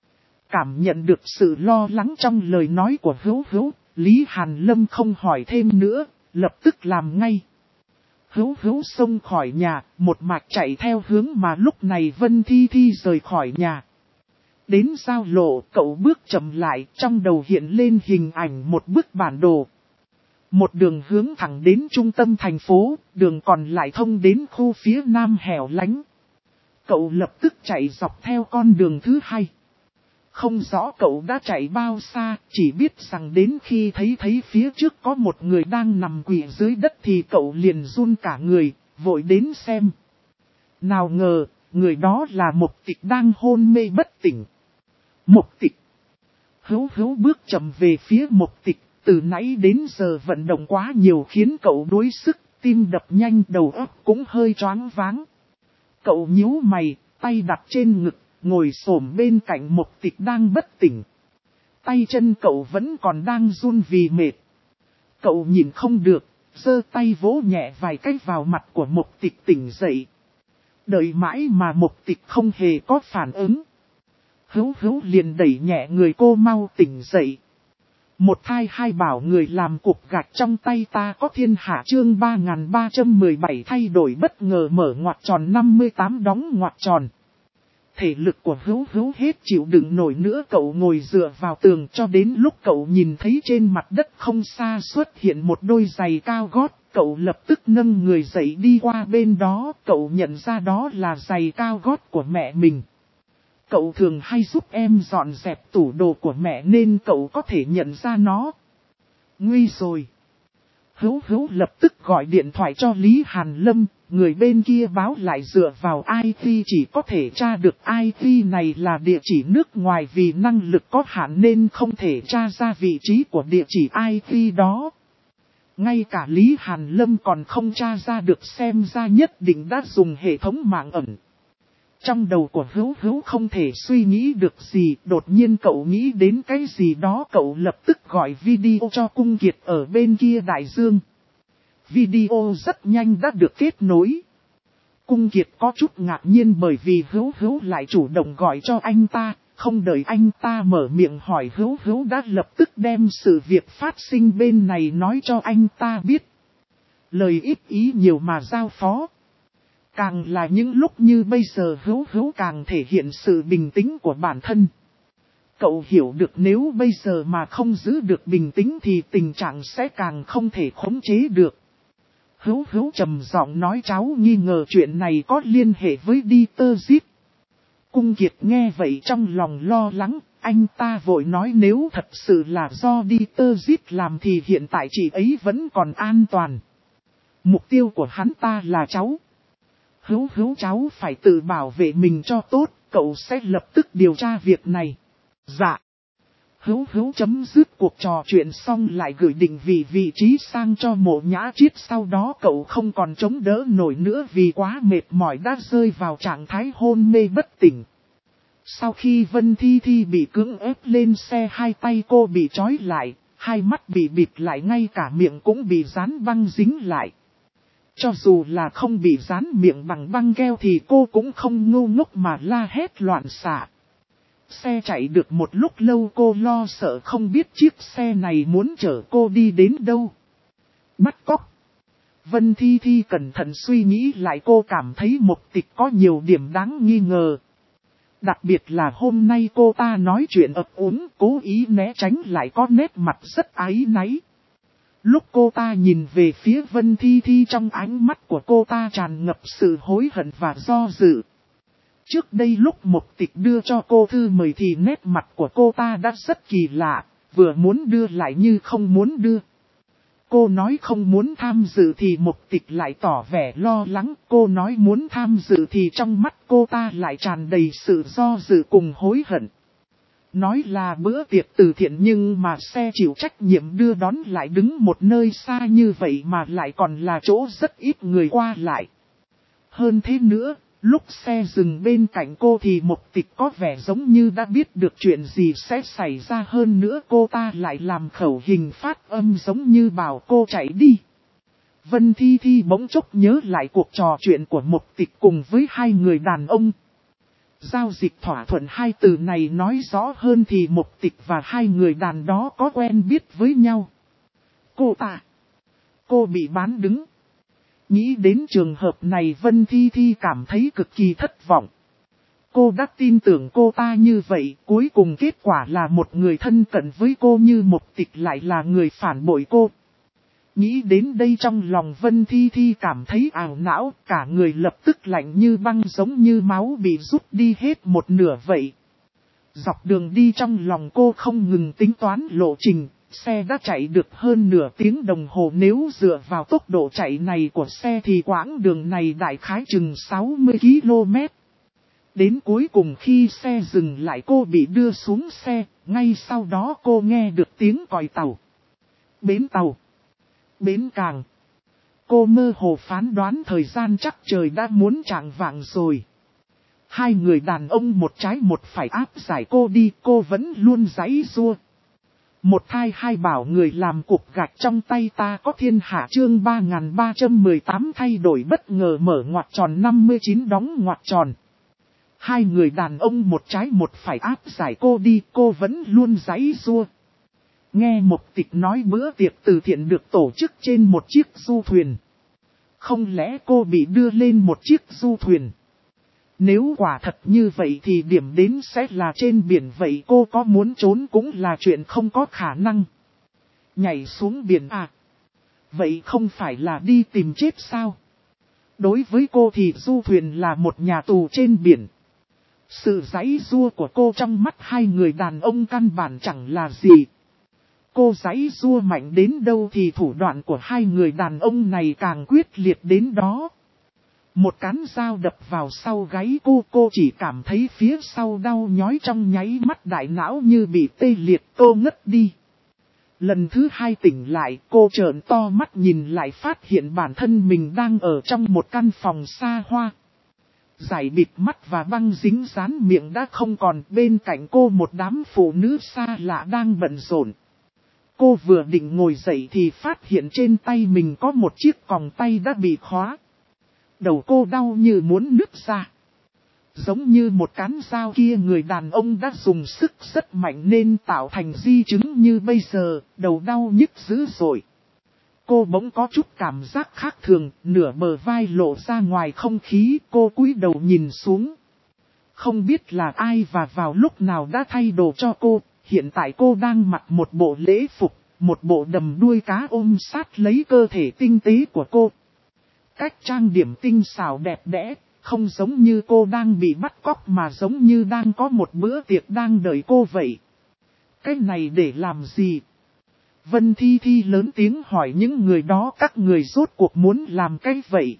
Cảm nhận được sự lo lắng trong lời nói của Hữu Hữu, Lý Hàn Lâm không hỏi thêm nữa, lập tức làm ngay. Hữu Hữu xông khỏi nhà, một mạch chạy theo hướng mà lúc này Vân Thi Thi rời khỏi nhà. Đến giao lộ, cậu bước chậm lại, trong đầu hiện lên hình ảnh một bức bản đồ. Một đường hướng thẳng đến trung tâm thành phố, đường còn lại thông đến khu phía nam hẻo lánh. Cậu lập tức chạy dọc theo con đường thứ hai. Không rõ cậu đã chạy bao xa, chỉ biết rằng đến khi thấy phía trước có một người đang nằm quỳ dưới đất thì cậu liền run cả người, vội đến xem. Nào ngờ, người đó là Mục Tịch đang hôn mê bất tỉnh. Mục Tịch. Hữu Hữu bước chậm về phía Mục Tịch, từ nãy đến giờ vận động quá nhiều khiến cậu đuối sức, tim đập nhanh, đầu óc cũng hơi choáng váng. Cậu nhíu mày, tay đặt trên ngực, ngồi xổm bên cạnh Mục Tịch đang bất tỉnh. Tay chân cậu vẫn còn đang run vì mệt. Cậu nhìn không được, giơ tay vỗ nhẹ vài cái vào mặt của Mục Tịch tỉnh dậy. Đợi mãi mà Mục Tịch không hề có phản ứng. Hữu Hữu liền đẩy nhẹ người cô mau tỉnh dậy. Một thai hai bảo người làm cục gạch trong tay ta có thiên hạ chương 3317 thay đổi bất ngờ mở ngoặc tròn 58 đóng ngoặc tròn. Thể lực của hữu hữu hết chịu đựng nổi nữa, cậu ngồi dựa vào tường cho đến lúc cậu nhìn thấy trên mặt đất không xa xuất hiện một đôi giày cao gót. Cậu lập tức nâng người dậy đi qua bên đó, cậu nhận ra đó là giày cao gót của mẹ mình. Cậu thường hay giúp em dọn dẹp tủ đồ của mẹ nên cậu có thể nhận ra nó. Nguy rồi! Hữu hữu lập tức gọi điện thoại cho Lý Hàn Lâm, người bên kia báo lại dựa vào IP chỉ có thể tra được IP này là địa chỉ nước ngoài vì năng lực có hạn nên không thể tra ra vị trí của địa chỉ IP đó. Ngay cả Lý Hàn Lâm còn không tra ra được, xem ra nhất định đã dùng hệ thống mạng ẩn. Trong đầu của hữu hữu không thể suy nghĩ được gì, đột nhiên cậu nghĩ đến cái gì đó, cậu lập tức gọi video cho Cung Kiệt ở bên kia đại dương. Video rất nhanh đã được kết nối. Cung Kiệt có chút ngạc nhiên bởi vì hữu hữu lại chủ động gọi cho anh ta, không đợi anh ta mở miệng hỏi hữu hữu đã lập tức đem sự việc phát sinh bên này nói cho anh ta biết. Lời ít ý nhiều mà giao phó. Càng là những lúc như bây giờ hữu hữu càng thể hiện sự bình tĩnh của bản thân. Cậu hiểu được nếu bây giờ mà không giữ được bình tĩnh thì tình trạng sẽ càng không thể khống chế được. Hữu hữu trầm giọng nói cháu nghi ngờ chuyện này có liên hệ với Dieter Zip. Cung Kiệt nghe vậy trong lòng lo lắng, anh ta vội nói nếu thật sự là do Dieter Zip làm thì hiện tại chị ấy vẫn còn an toàn. Mục tiêu của hắn ta là cháu. Hữu hữu cháu phải tự bảo vệ mình cho tốt, cậu sẽ lập tức điều tra việc này. Dạ. Hữu hữu chấm dứt cuộc trò chuyện xong lại gửi định vị trí sang cho Mộ Nhã Chiết, sau đó cậu không còn chống đỡ nổi nữa vì quá mệt mỏi đã rơi vào trạng thái hôn mê bất tỉnh. Sau khi Vân Thi Thi bị cưỡng ép lên xe, hai tay cô bị trói lại, hai mắt bị bịt lại, ngay cả miệng cũng bị dán băng dính lại. Cho dù là không bị dán miệng bằng băng keo thì cô cũng không ngu ngốc mà la hét loạn xạ. Xe chạy được một lúc lâu cô lo sợ không biết chiếc xe này muốn chở cô đi đến đâu. Bắt cóc. Vân Thi Thi cẩn thận suy nghĩ lại, cô cảm thấy Mục Tịch có nhiều điểm đáng nghi ngờ. Đặc biệt là hôm nay cô ta nói chuyện ấp úng, cố ý né tránh lại có nét mặt rất áy náy. Lúc cô ta nhìn về phía Vân Thi Thi, trong ánh mắt của cô ta tràn ngập sự hối hận và do dự. Trước đây lúc Mục Tịch đưa cho cô thư mời thì nét mặt của cô ta đã rất kỳ lạ, vừa muốn đưa lại như không muốn đưa. Cô nói không muốn tham dự thì Mục Tịch lại tỏ vẻ lo lắng, cô nói muốn tham dự thì trong mắt cô ta lại tràn đầy sự do dự cùng hối hận. Nói là bữa tiệc từ thiện nhưng mà xe chịu trách nhiệm đưa đón lại đứng một nơi xa như vậy mà lại còn là chỗ rất ít người qua lại. Hơn thế nữa, lúc xe dừng bên cạnh cô thì Mục Tịch có vẻ giống như đã biết được chuyện gì sẽ xảy ra, hơn nữa cô ta lại làm khẩu hình phát âm giống như bảo cô chạy đi. Vân Thi Thi bỗng chốc nhớ lại cuộc trò chuyện của Mục Tịch cùng với hai người đàn ông. Giao dịch thỏa thuận, hai từ này nói rõ hơn thì Mục Tịch và hai người đàn đó có quen biết với nhau. Cô bị bán đứng. Nghĩ đến trường hợp này Vân Thi Thi cảm thấy cực kỳ thất vọng. Cô đã tin tưởng cô ta như vậy, cuối cùng kết quả là một người thân cận với cô như Mục Tịch lại là người phản bội cô. Nghĩ đến đây trong lòng Vân Thi Thi cảm thấy ảo não, cả người lập tức lạnh như băng, giống như máu bị rút đi hết một nửa vậy. Dọc đường đi trong lòng cô không ngừng tính toán lộ trình, xe đã chạy được hơn nửa tiếng đồng hồ, nếu dựa vào tốc độ chạy này của xe thì quãng đường này đại khái chừng 60 km. Đến cuối cùng khi xe dừng lại cô bị đưa xuống xe, ngay sau đó cô nghe được tiếng còi tàu. Bến tàu. Bến cảng. Cô mơ hồ phán đoán thời gian chắc trời đã muốn chạng vạng rồi. Hai người đàn ông một trái một phải áp giải cô đi, cô vẫn luôn giãy giụa. Một thai hai bảo người làm cục gạch trong tay ta có thiên hạ, chương 3318 thay đổi bất ngờ mở ngoặc tròn 59 đóng ngoặc tròn. Hai người đàn ông một trái một phải áp giải cô đi, cô vẫn luôn giãy giụa. Nghe Mục Tịch nói bữa tiệc từ thiện được tổ chức trên một chiếc du thuyền. Không lẽ cô bị đưa lên một chiếc du thuyền? Nếu quả thật như vậy thì điểm đến sẽ là trên biển, vậy cô có muốn trốn cũng là chuyện không có khả năng. Nhảy xuống biển à? Vậy không phải là đi tìm chết sao? Đối với cô thì du thuyền là một nhà tù trên biển. Sự giãy giụa của cô trong mắt hai người đàn ông căn bản chẳng là gì. Cô giãy giụa mạnh đến đâu thì thủ đoạn của hai người đàn ông này càng quyết liệt đến đó. Một cán dao đập vào sau gáy cô chỉ cảm thấy phía sau đau nhói, trong nháy mắt đại não như bị tê liệt, cô ngất đi. Lần thứ hai tỉnh lại, cô trợn to mắt nhìn lại, phát hiện bản thân mình đang ở trong một căn phòng xa hoa. Giải bịt mắt và băng dính dán miệng đã không còn, bên cạnh cô một đám phụ nữ xa lạ đang bận rộn. Cô vừa định ngồi dậy thì phát hiện trên tay mình có một chiếc còng tay đã bị khóa. Đầu cô đau như muốn nứt ra. Giống như một cán dao kia người đàn ông đã dùng sức rất mạnh nên tạo thành di chứng như bây giờ, đầu đau nhức dữ dội. Cô bỗng có chút cảm giác khác thường, nửa bờ vai lộ ra ngoài không khí, cô cúi đầu nhìn xuống. Không biết là ai và vào lúc nào đã thay đồ cho cô, hiện tại cô đang mặc một bộ lễ phục, một bộ đầm đuôi cá ôm sát lấy cơ thể tinh tế của cô. Cách trang điểm tinh xảo đẹp đẽ, không giống như cô đang bị bắt cóc mà giống như đang có một bữa tiệc đang đợi cô vậy. Cái này để làm gì? Vân Thi Thi lớn tiếng hỏi những người đó, các người rốt cuộc muốn làm cái vậy?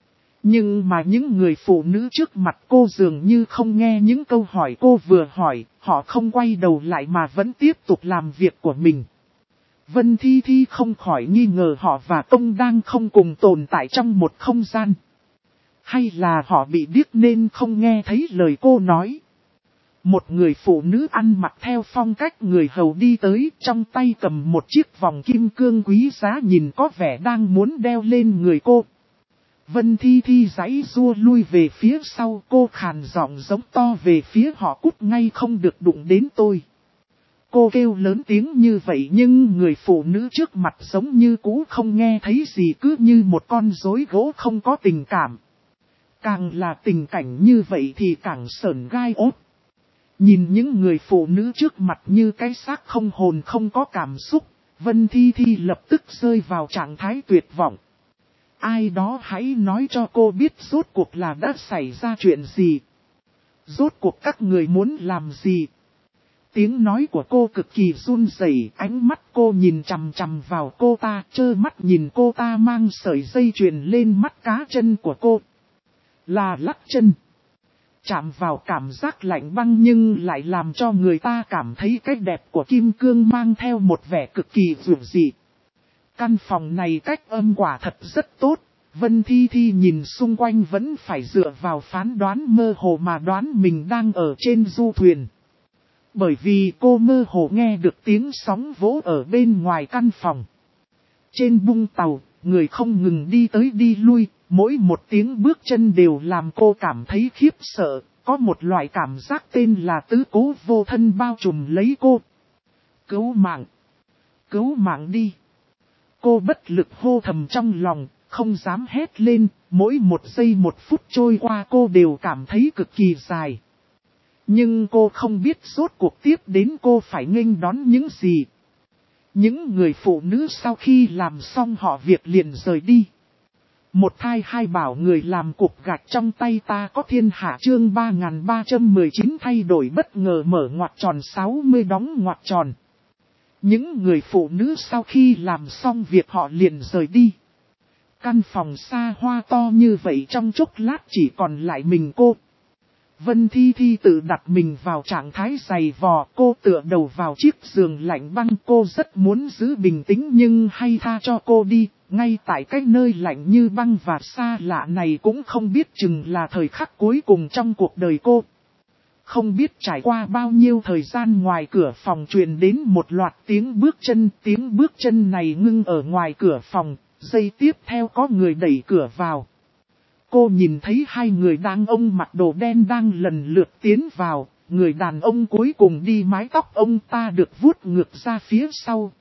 Nhưng mà những người phụ nữ trước mặt cô dường như không nghe những câu hỏi cô vừa hỏi, họ không quay đầu lại mà vẫn tiếp tục làm việc của mình. Vân Thi Thi không khỏi nghi ngờ họ và Công đang không cùng tồn tại trong một không gian. Hay là họ bị điếc nên không nghe thấy lời cô nói. Một người phụ nữ ăn mặc theo phong cách người hầu đi tới, trong tay cầm một chiếc vòng kim cương quý giá nhìn có vẻ đang muốn đeo lên người cô. Vân Thi Thi giãy giụa lui về phía sau, cô khàn giọng giống to về phía họ, cút ngay, không được đụng đến tôi. Cô kêu lớn tiếng như vậy nhưng người phụ nữ trước mặt giống như cũ không nghe thấy gì, cứ như một con rối gỗ không có tình cảm. Càng là tình cảnh như vậy thì càng sởn gai ốt. Nhìn những người phụ nữ trước mặt như cái xác không hồn không có cảm xúc, Vân Thi Thi lập tức rơi vào trạng thái tuyệt vọng. Ai đó hãy nói cho cô biết rốt cuộc là đã xảy ra chuyện gì. Rốt cuộc các người muốn làm gì? Tiếng nói của cô cực kỳ run rẩy, ánh mắt cô nhìn chằm chằm vào cô ta, trơ mắt nhìn cô ta mang sợi dây chuyền lên mắt cá chân của cô. Là lắc chân. Chạm vào cảm giác lạnh băng nhưng lại làm cho người ta cảm thấy cái đẹp của kim cương mang theo một vẻ cực kỳ dịu dị. Căn phòng này cách âm quả thật rất tốt, Vân Thi Thi nhìn xung quanh vẫn phải dựa vào phán đoán mơ hồ mà đoán mình đang ở trên du thuyền. Bởi vì cô mơ hồ nghe được tiếng sóng vỗ ở bên ngoài căn phòng. Trên bung tàu, người không ngừng đi tới đi lui, mỗi một tiếng bước chân đều làm cô cảm thấy khiếp sợ, có một loại cảm giác tên là tứ cố vô thân bao trùm lấy cô. Cứu mạng! Cứu mạng đi! Cô bất lực hô thầm trong lòng, không dám hét lên, mỗi một giây một phút trôi qua cô đều cảm thấy cực kỳ dài. Nhưng cô không biết rốt cuộc tiếp đến cô phải nghênh đón những gì. Những người phụ nữ sau khi làm xong họ việc liền rời đi. Một thai hai bảo người làm cục gạch trong tay ta có thiên hạ, chương 3319 thay đổi bất ngờ mở ngoặc tròn 60 đóng ngoặc tròn. Những người phụ nữ sau khi làm xong việc họ liền rời đi. Căn phòng xa hoa to như vậy trong chốc lát chỉ còn lại mình cô. Vân Thi Thi tự đặt mình vào trạng thái giày vò, cô tựa đầu vào chiếc giường lạnh băng, cô rất muốn giữ bình tĩnh nhưng hay tha cho cô đi, ngay tại cái nơi lạnh như băng và xa lạ này cũng không biết chừng là thời khắc cuối cùng trong cuộc đời cô. Không biết trải qua bao nhiêu thời gian ngoài cửa phòng truyền đến một loạt tiếng bước chân này ngưng ở ngoài cửa phòng, giây tiếp theo có người đẩy cửa vào. Cô nhìn thấy hai người đàn ông mặc đồ đen đang lần lượt tiến vào, người đàn ông cuối cùng đi mái tóc ông ta được vuốt ngược ra phía sau,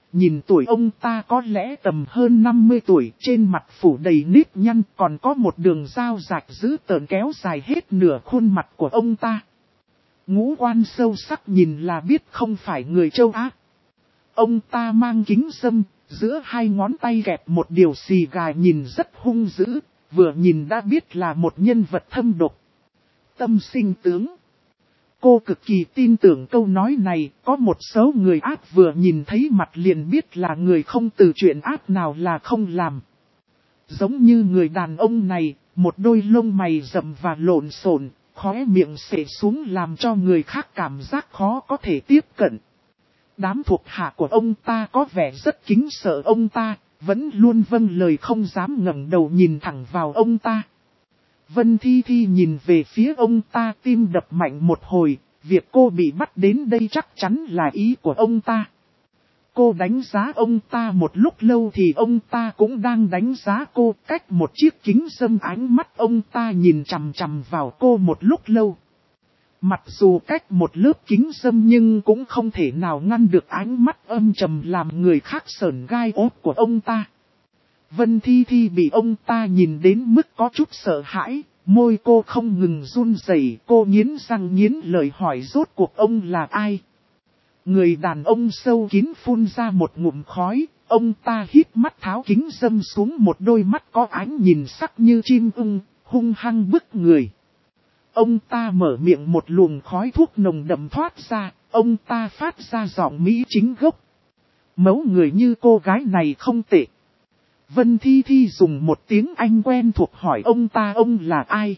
nhìn tuổi ông ta có lẽ tầm hơn 50 tuổi, trên mặt phủ đầy nếp nhăn, còn có một đường dao rạch dữ tợn kéo dài hết nửa khuôn mặt của ông ta. Ngũ quan sâu sắc nhìn là biết không phải người châu Á. Ông ta mang kính râm, giữa hai ngón tay kẹp một điều xì gà nhìn rất hung dữ, vừa nhìn đã biết là một nhân vật thâm độc. Tâm sinh tướng. Cô cực kỳ tin tưởng câu nói này, có một số người ác vừa nhìn thấy mặt liền biết là người không từ chuyện ác nào là không làm. Giống như người đàn ông này, một đôi lông mày rậm và lộn xộn, khóe miệng xệ xuống làm cho người khác cảm giác khó có thể tiếp cận. Đám thuộc hạ của ông ta có vẻ rất kính sợ ông ta, vẫn luôn vâng lời không dám ngẩng đầu nhìn thẳng vào ông ta. Vân Thi Thi nhìn về phía ông ta, tim đập mạnh một hồi, việc cô bị bắt đến đây chắc chắn là ý của ông ta. Cô đánh giá ông ta một lúc lâu thì ông ta cũng đang đánh giá cô, cách một chiếc kính râm ánh mắt ông ta nhìn chằm chằm vào cô một lúc lâu. Mặc dù cách một lớp kính râm nhưng cũng không thể nào ngăn được ánh mắt âm trầm làm người khác sởn gai ốt của ông ta. Vân Thi Thi bị ông ta nhìn đến mức có chút sợ hãi, môi cô không ngừng run rẩy, cô nghiến răng nghiến lợi hỏi rốt cuộc ông là ai. Người đàn ông sâu kín phun ra một ngụm khói, ông ta hít mắt tháo kính râm xuống, một đôi mắt có ánh nhìn sắc như chim ưng, hung hăng bức người. Ông ta mở miệng, một luồng khói thuốc nồng đậm thoát ra, ông ta phát ra giọng Mỹ chính gốc. Mẫu người như cô gái này không tệ. Vân Thi Thi dùng một tiếng Anh quen thuộc hỏi ông ta ông là ai.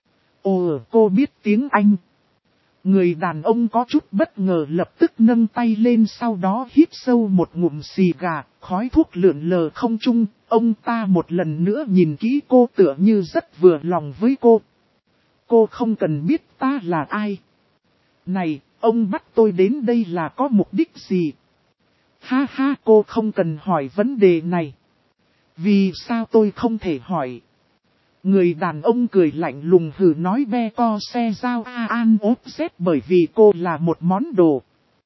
Ồ, cô biết tiếng Anh. Người đàn ông có chút bất ngờ lập tức nâng tay lên, sau đó hít sâu một ngụm xì gà, khói thuốc lượn lờ không trung. Ông ta một lần nữa nhìn kỹ cô tựa như rất vừa lòng với cô. Cô không cần biết ta là ai. Này, ông bắt tôi đến đây là có mục đích gì? Ha ha, cô không cần hỏi vấn đề này. Vì sao tôi không thể hỏi? Người đàn ông cười lạnh lùng hừ nói be co xe giao an ốp xếp, bởi vì cô là một món đồ.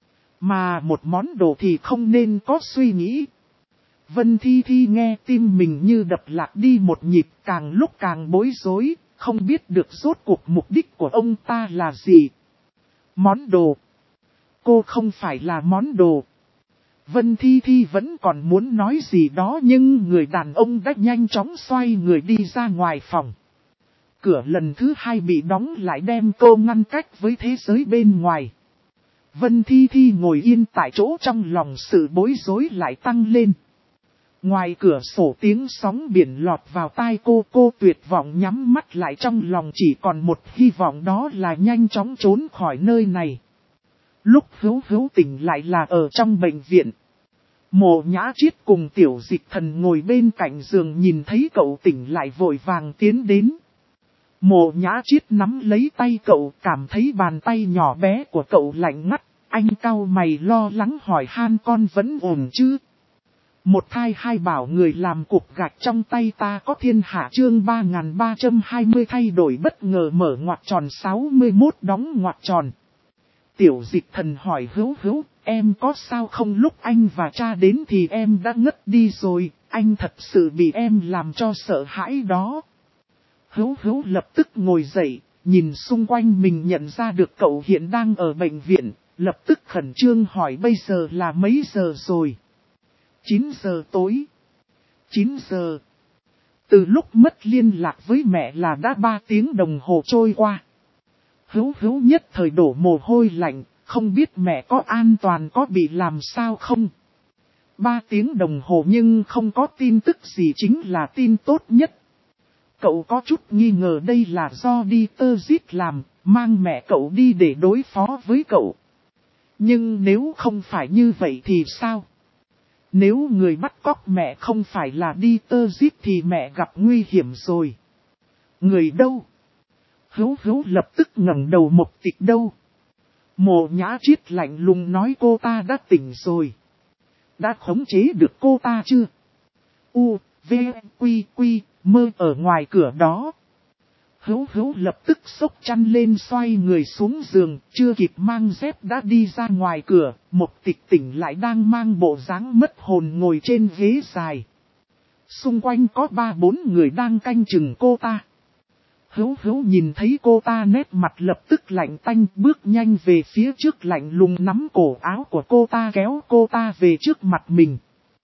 Mà một món đồ thì không nên có suy nghĩ. Vân Thi Thi nghe tim mình như đập lạc đi một nhịp, càng lúc càng bối rối, không biết được rốt cuộc mục đích của ông ta là gì. Món đồ. Cô không phải là món đồ. Vân Thi Thi vẫn còn muốn nói gì đó nhưng người đàn ông đã nhanh chóng xoay người đi ra ngoài phòng. Cửa lần thứ hai bị đóng lại đem cô ngăn cách với thế giới bên ngoài. Vân Thi Thi ngồi yên tại chỗ, trong lòng sự bối rối lại tăng lên. Ngoài cửa sổ tiếng sóng biển lọt vào tai cô tuyệt vọng nhắm mắt lại, trong lòng chỉ còn một hy vọng, đó là nhanh chóng trốn khỏi nơi này. Lúc Hữu tỉnh lại là ở trong bệnh viện. Mộ Nhã Triết cùng Tiểu Dịch Thần ngồi bên cạnh giường, nhìn thấy cậu tỉnh lại vội vàng tiến đến. Mộ Nhã Triết nắm lấy tay cậu, cảm thấy bàn tay nhỏ bé của cậu lạnh ngắt, anh cau mày lo lắng hỏi han con vẫn ổn chứ? Một thai hai bảo người làm cục gạch trong tay ta có thiên hạ, chương 3320 thay đổi bất ngờ mở ngoặc tròn 61 đóng ngoặc tròn. Tiểu Dịch Thần hỏi Hữu, em có sao không? Lúc anh và cha đến thì em đã ngất đi rồi, anh thật sự bị em làm cho sợ hãi đó. Hữu lập tức ngồi dậy, nhìn xung quanh mình nhận ra được cậu hiện đang ở bệnh viện, lập tức khẩn trương hỏi bây giờ là mấy giờ rồi? 9 giờ tối. 9 giờ. Từ lúc mất liên lạc với mẹ là đã 3 tiếng đồng hồ trôi qua. Hữu nhất thời đổ mồ hôi lạnh, không biết mẹ có an toàn, có bị làm sao không? 3 tiếng đồng hồ nhưng không có tin tức gì chính là tin tốt nhất. Cậu có chút nghi ngờ đây là do Dieter làm, mang mẹ cậu đi để đối phó với cậu. Nhưng nếu không phải như vậy thì sao? Nếu người bắt cóc mẹ không phải là Dieter thì mẹ gặp nguy hiểm rồi. Người đâu? Hữu lập tức ngẩng đầu, Mộc Tịch đâu? Mộ Nhã Triết lạnh lùng nói cô ta đã tỉnh rồi. Đã khống chế được cô ta chưa? U, V, Quy, Mơ ở ngoài cửa đó. Hữu Hữu lập tức xốc chăn lên xoay người xuống giường, chưa kịp mang dép đã đi ra ngoài cửa, Mộc Tịch tỉnh lại đang mang bộ dáng mất hồn ngồi trên ghế dài. Xung quanh có 3-4 người đang canh chừng cô ta. Hữu Hữu nhìn thấy cô ta nét mặt lập tức lạnh tanh, bước nhanh về phía trước lạnh lùng nắm cổ áo của cô ta kéo cô ta về trước mặt mình.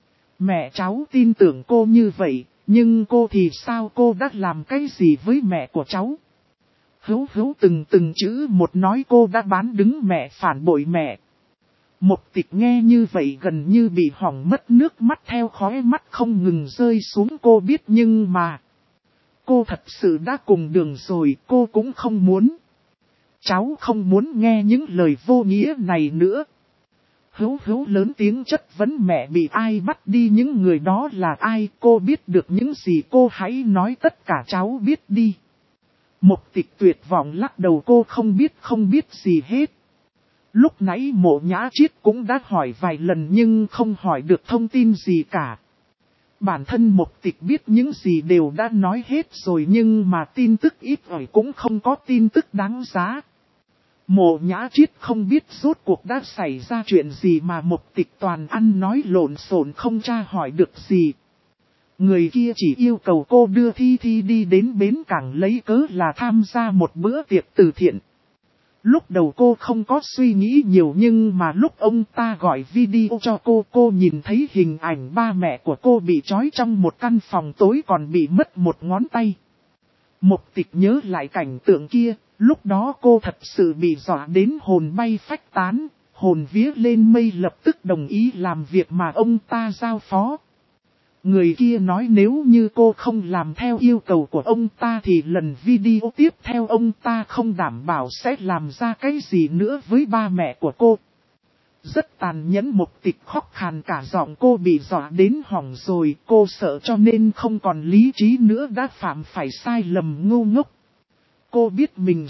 Mẹ cháu tin tưởng cô như vậy, nhưng cô thì sao, cô đã làm cái gì với mẹ của cháu? Hữu Hữu từng chữ một nói cô đã bán đứng mẹ, phản bội mẹ. Mộc Tịch nghe như vậy gần như bị hỏng mất, nước mắt theo khóe mắt không ngừng rơi xuống. Cô biết nhưng mà cô thật sự đã cùng đường rồi, cô cũng không muốn. Cháu không muốn nghe những lời vô nghĩa này nữa. Hữu Hữu lớn tiếng chất vấn mẹ, bị ai bắt đi, những người đó là ai, cô biết được những gì, cô hãy nói tất cả cháu biết đi. Mộc Tịch tuyệt vọng lắc đầu, cô không biết gì hết. Lúc nãy Mộ Nhã Triết cũng đã hỏi vài lần nhưng không hỏi được thông tin gì cả. Bản thân Mộc Tịch biết những gì đều đã nói hết rồi nhưng mà tin tức ít ỏi, cũng không có tin tức đáng giá. Mộ Nhã Triết không biết rốt cuộc đã xảy ra chuyện gì mà Mộc Tịch toàn ăn nói lộn xộn không tra hỏi được gì. Người kia chỉ yêu cầu cô đưa Thi Thi đi đến bến cảng lấy cớ là tham gia một bữa tiệc từ thiện. Lúc đầu cô không có suy nghĩ nhiều nhưng mà lúc ông ta gọi video cho cô nhìn thấy hình ảnh ba mẹ của cô bị trói trong một căn phòng tối còn bị mất một ngón tay. Mộc Tịch nhớ lại cảnh tượng kia, lúc đó cô thật sự bị dọa đến hồn bay phách tán, hồn vía lên mây, lập tức đồng ý làm việc mà ông ta giao phó. Người kia nói nếu như cô không làm theo yêu cầu của ông ta thì lần video tiếp theo ông ta không đảm bảo sẽ làm ra cái gì nữa với ba mẹ của cô. Rất tàn nhẫn, Mộc Tịch khóc khàn cả giọng, cô bị dọa đến hỏng rồi, cô sợ cho nên không còn lý trí nữa, đã phạm phải sai lầm ngu ngốc. Cô biết mình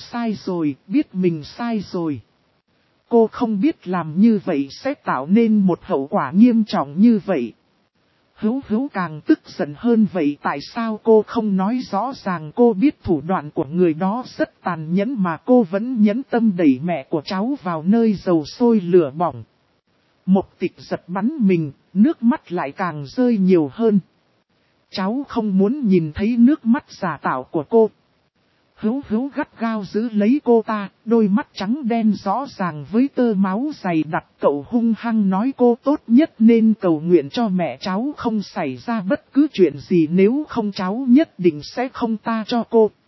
sai rồi. Cô không biết làm như vậy sẽ tạo nên một hậu quả nghiêm trọng như vậy. Hữu Hữu càng tức giận hơn, vậy tại sao cô không nói rõ ràng, cô biết thủ đoạn của người đó rất tàn nhẫn mà cô vẫn nhẫn tâm đẩy mẹ của cháu vào nơi dầu sôi lửa bỏng. Mộc Tịch giật bắn mình, nước mắt lại càng rơi nhiều hơn. Cháu không muốn nhìn thấy nước mắt giả tạo của cô. Hữu Hữu gắt gao giữ lấy cô ta, đôi mắt trắng đen rõ ràng với tơ máu dày đặc, cậu hung hăng nói cô tốt nhất nên cầu nguyện cho mẹ cháu không xảy ra bất cứ chuyện gì, nếu không cháu nhất định sẽ không tha cho cô.